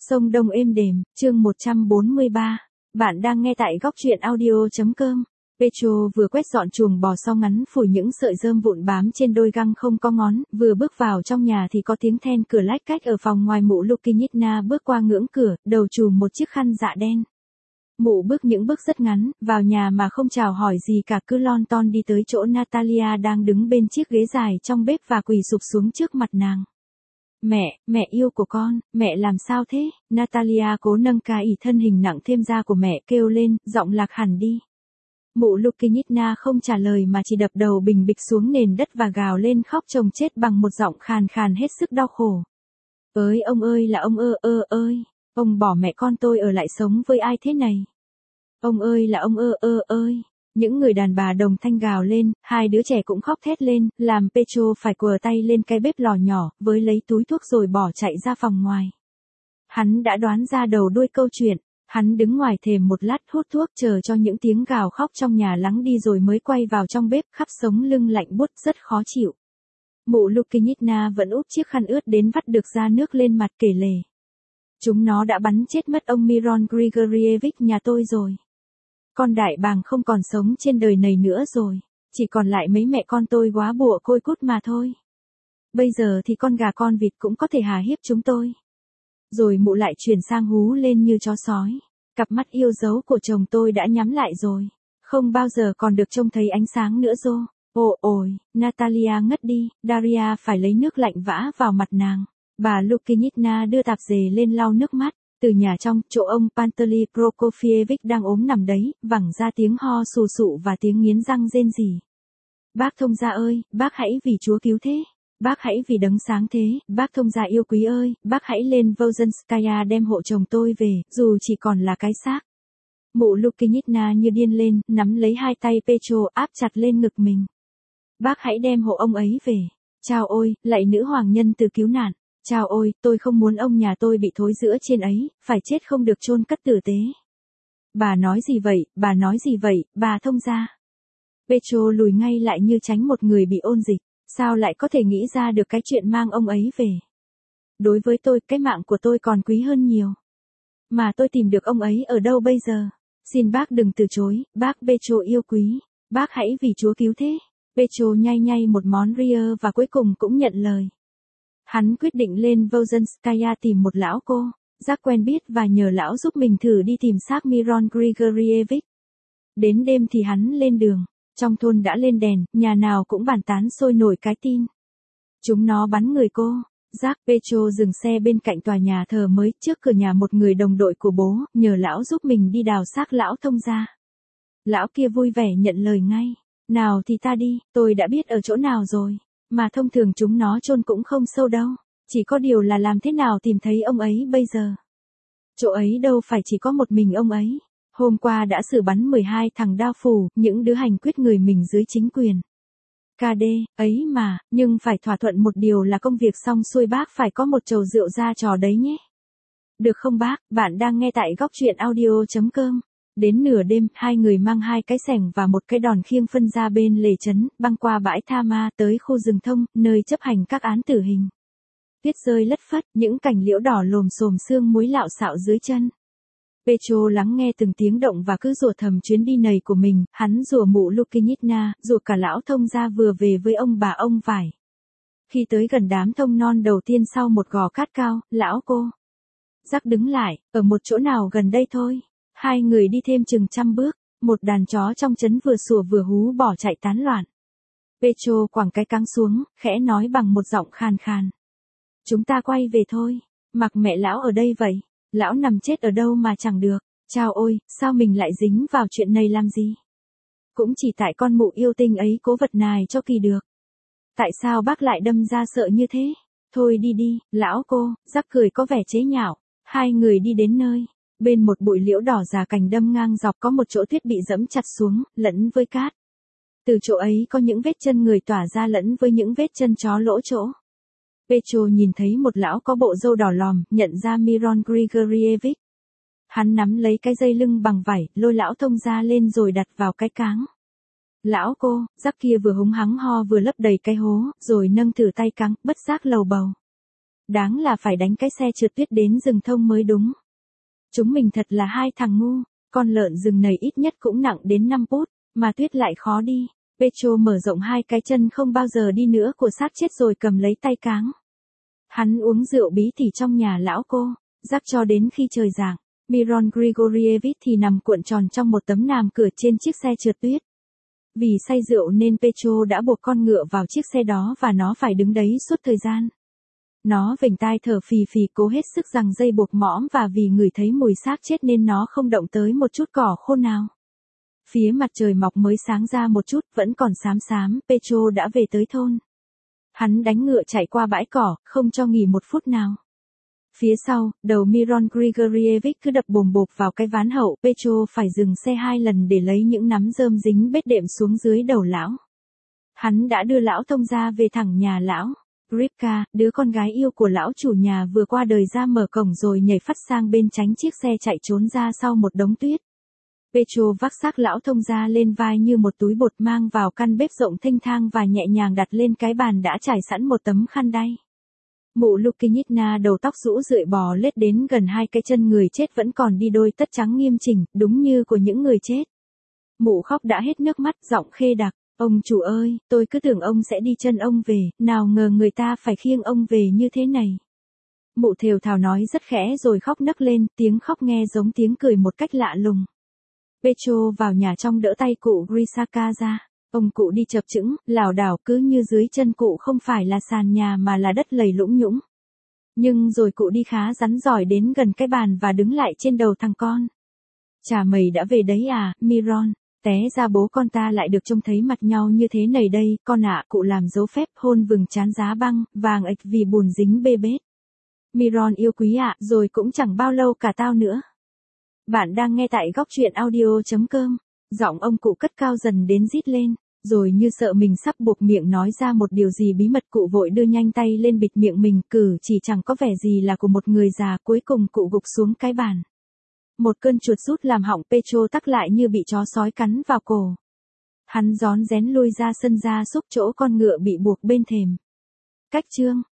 Sông Đông êm đềm, chương 143. Bạn đang nghe tại góc truyện audio.com. Petro vừa quét dọn chuồng bò sau ngắn phủi những sợi rơm vụn bám trên đôi găng không có ngón, vừa bước vào trong nhà thì có tiếng then cửa lách cách ở phòng ngoài. Mụ Lukinitna bước qua ngưỡng cửa, đầu trùm một chiếc khăn dạ đen. Mụ bước những bước rất ngắn, vào nhà mà không chào hỏi gì cả, cứ lon ton đi tới chỗ Natalia đang đứng bên chiếc ghế dài trong bếp và quỳ sụp xuống trước mặt nàng. Mẹ yêu của con, mẹ làm sao thế? Natalia cố nâng cái thân hình nặng thêm da của mẹ kêu lên, giọng lạc hẳn đi. Mụ Lukinitna không trả lời mà chỉ đập đầu bình bịch xuống nền đất và gào lên khóc chồng chết bằng một giọng khàn khàn hết sức đau khổ. Ông ơi là ông ơi, ông bỏ mẹ con tôi ở lại sống với ai thế này? Ông ơi là ông ơi. Những người đàn bà đồng thanh gào lên, hai đứa trẻ cũng khóc thét lên, làm Petro phải quờ tay lên cái bếp lò nhỏ, với lấy túi thuốc rồi bỏ chạy ra phòng ngoài. Hắn đã đoán ra đầu đuôi câu chuyện, hắn đứng ngoài thềm một lát hút thuốc chờ cho những tiếng gào khóc trong nhà lắng đi rồi mới quay vào trong bếp, khắp sống lưng lạnh buốt rất khó chịu. Mụ Lukinitna vẫn úp chiếc khăn ướt đến vắt được ra nước lên mặt kể lể. Chúng nó đã bắn chết mất ông Miron Grigorievich nhà tôi rồi. Con đại bàng không còn sống trên đời này nữa rồi, chỉ còn lại mấy mẹ con tôi góa bụa côi cút mà thôi. Bây giờ thì con gà con vịt cũng có thể hà hiếp chúng tôi. Rồi mụ lại chuyển sang hú lên như chó sói. Cặp mắt yêu dấu của chồng tôi đã nhắm lại rồi, không bao giờ còn được trông thấy ánh sáng nữa rồi. Ôi, Natalia ngất đi, Daria phải lấy nước lạnh vã vào mặt nàng. Bà Lukinitna đưa tạp dề lên lau nước mắt. Từ nhà trong, chỗ ông Pantely Prokofievich đang ốm nằm đấy, vẳng ra tiếng ho sù sụ và tiếng nghiến răng rên rỉ. Bác thông gia ơi, bác hãy vì Chúa cứu thế. Bác hãy vì đấng sáng thế, bác thông gia yêu quý ơi, bác hãy lên Vozhenskaya đem hộ chồng tôi về, dù chỉ còn là cái xác. Mụ Lukinitna như điên lên, nắm lấy hai tay Petro áp chặt lên ngực mình. Bác hãy đem hộ ông ấy về. Chao ôi, lạy nữ hoàng nhân từ cứu nạn. Chao ôi, tôi không muốn ông nhà tôi bị thối rữa trên ấy, phải chết không được chôn cất tử tế. Bà nói gì vậy, bà thông gia. Petro lùi ngay lại như tránh một người bị ôn dịch, sao lại có thể nghĩ ra được cái chuyện mang ông ấy về. Đối với tôi, cái mạng của tôi còn quý hơn nhiều. Mà tôi tìm được ông ấy ở đâu bây giờ? Xin bác đừng từ chối, bác Petro yêu quý, bác hãy vì Chúa cứu thế. Petro nhai một món ria và cuối cùng cũng nhận lời. Hắn quyết định lên Vozhenskaya tìm một lão cô, giác quen biết và nhờ lão giúp mình thử đi tìm xác Miron Grigorievich. Đến đêm thì hắn lên đường, trong thôn đã lên đèn, nhà nào cũng bàn tán sôi nổi cái tin. Chúng nó bắn người cô. Giác Petro dừng xe bên cạnh tòa nhà thờ mới trước cửa nhà một người đồng đội của bố, nhờ lão giúp mình đi đào xác lão thông gia. Lão kia vui vẻ nhận lời ngay. Nào thì ta đi, tôi đã biết ở chỗ nào rồi. Mà thông thường chúng nó chôn cũng không sâu đâu. Chỉ có điều là làm thế nào tìm thấy ông ấy bây giờ. Chỗ ấy đâu phải chỉ có một mình ông ấy. Hôm qua đã xử bắn 12 thằng đao phủ, những đứa hành quyết người mình dưới chính quyền. KD, ấy mà, nhưng phải thỏa thuận một điều là công việc xong xuôi bác phải có một chầu rượu ra trò đấy nhé. Được không bác, bạn đang nghe tại góc truyện audio.com. Đến nửa đêm, hai người mang hai cái xẻng và một cái đòn khiêng phân ra bên lề trấn, băng qua bãi Tha Ma tới khu rừng thông, nơi chấp hành các án tử hình. Tuyết rơi lất phất, những cành liễu đỏ lồm xồm sương muối lạo xạo dưới chân. Petro lắng nghe từng tiếng động và cứ rủa thầm chuyến đi này của mình, hắn rủa mụ Lukinitna, rủa cả lão thông gia vừa về với ông bà ông vải. Khi tới gần đám thông non đầu tiên sau một gò cát cao, lão cô Giác đứng lại, ở một chỗ nào gần đây thôi. Hai người đi thêm chừng 100 bước, một đàn chó trong trấn vừa sủa vừa hú bỏ chạy tán loạn. Petro quẳng cái cáng xuống, khẽ nói bằng một giọng khàn khàn. Chúng ta quay về thôi, mặc mẹ lão ở đây vậy, lão nằm chết ở đâu mà chẳng được. Chao ôi, sao mình lại dính vào chuyện này làm gì? Cũng chỉ tại con mụ yêu tinh ấy cố vật nài cho kỳ được. Tại sao bác lại đâm ra sợ như thế? Thôi đi, lão cô, Giác cười có vẻ chế nhạo. Hai người đi đến nơi. Bên một bụi liễu đỏ già cành đâm ngang dọc có một chỗ tuyết bị dẫm chặt xuống, lẫn với cát. Từ chỗ ấy có những vết chân người tỏa ra lẫn với những vết chân chó lỗ chỗ. Petro nhìn thấy một lão có bộ râu đỏ lòm, nhận ra Miron Grigorievich. Hắn nắm lấy cái dây lưng bằng vải, lôi lão thông gia lên rồi đặt vào cái cáng. Lão cô, Giác kia vừa húng hắng ho vừa lấp đầy cái hố, rồi nâng thử tay cáng, bất giác lầu bầu. Đáng là phải đánh cái xe trượt tuyết đến rừng thông mới đúng. Chúng mình thật là hai thằng ngu, con lợn rừng này ít nhất cũng nặng đến 5 pút, mà tuyết lại khó đi. Petro mở rộng hai cái chân không bao giờ đi nữa của xác chết rồi cầm lấy tay cáng. Hắn uống rượu bí tỉ trong nhà lão cô, rắc cho đến khi trời rạng. Miron Grigorievich thì nằm cuộn tròn trong một tấm nàm cửa trên chiếc xe trượt tuyết. Vì say rượu nên Petro đã buộc con ngựa vào chiếc xe đó và nó phải đứng đấy suốt thời gian. Nó vểnh tai thở phì phì cố hết sức giằng dây buộc mõm và vì ngửi thấy mùi xác chết nên nó không động tới một chút cỏ khô nào. Phía mặt trời mọc mới sáng ra một chút vẫn còn xám xám, Petro đã về tới thôn. Hắn đánh ngựa chạy qua bãi cỏ, không cho nghỉ một phút nào. Phía sau, đầu Miron Grigorievich cứ đập bồm bộp vào cái ván hậu, Petro phải dừng xe 2 lần để lấy những nắm rơm dính bết đệm xuống dưới đầu lão. Hắn đã đưa lão thông gia về thẳng nhà lão. Rivka, đứa con gái yêu của lão chủ nhà vừa qua đời ra mở cổng rồi nhảy phắt sang bên tránh chiếc xe chạy trốn ra sau một đống tuyết. Petro vác xác lão thông gia lên vai như một túi bột mang vào căn bếp rộng thênh thang và nhẹ nhàng đặt lên cái bàn đã trải sẵn một tấm khăn đay. Mụ Lukinitna đầu tóc rũ rượi bò lết đến gần hai cái chân người chết vẫn còn đi đôi tất trắng nghiêm chỉnh, đúng như của những người chết. Mụ khóc đã hết nước mắt, giọng khê đặc. Ông chủ ơi, tôi cứ tưởng ông sẽ đi chân ông về, nào ngờ người ta phải khiêng ông về như thế này. Mụ thều thào nói rất khẽ rồi khóc nấc lên, tiếng khóc nghe giống tiếng cười một cách lạ lùng. Petro vào nhà trong đỡ tay cụ Grisaka ra. Ông cụ đi chập chững, lảo đảo cứ như dưới chân cụ không phải là sàn nhà mà là đất lầy lũng nhũng. Nhưng rồi cụ đi khá rắn giỏi đến gần cái bàn và đứng lại trên đầu thằng con. Chà mày đã về đấy à, Miron. Té ra bố con ta lại được trông thấy mặt nhau như thế này đây, con ạ, cụ làm dấu phép hôn vừng trán giá băng, vàng ệch vì buồn dính bê bết. Miron yêu quý ạ, rồi cũng chẳng bao lâu cả tao nữa. Bạn đang nghe tại góc truyện audio.com. Giọng ông cụ cất cao dần đến rít lên, rồi như sợ mình sắp buộc miệng nói ra một điều gì bí mật cụ vội đưa nhanh tay lên bịt miệng mình, cử chỉ chẳng có vẻ gì là của một người già. Cuối cùng cụ gục xuống cái bàn. Một cơn chuột rút làm họng Petro tắc lại như bị chó sói cắn vào cổ. Hắn rón rén lui ra sân ra xúc chỗ con ngựa bị buộc bên thềm. Cách chương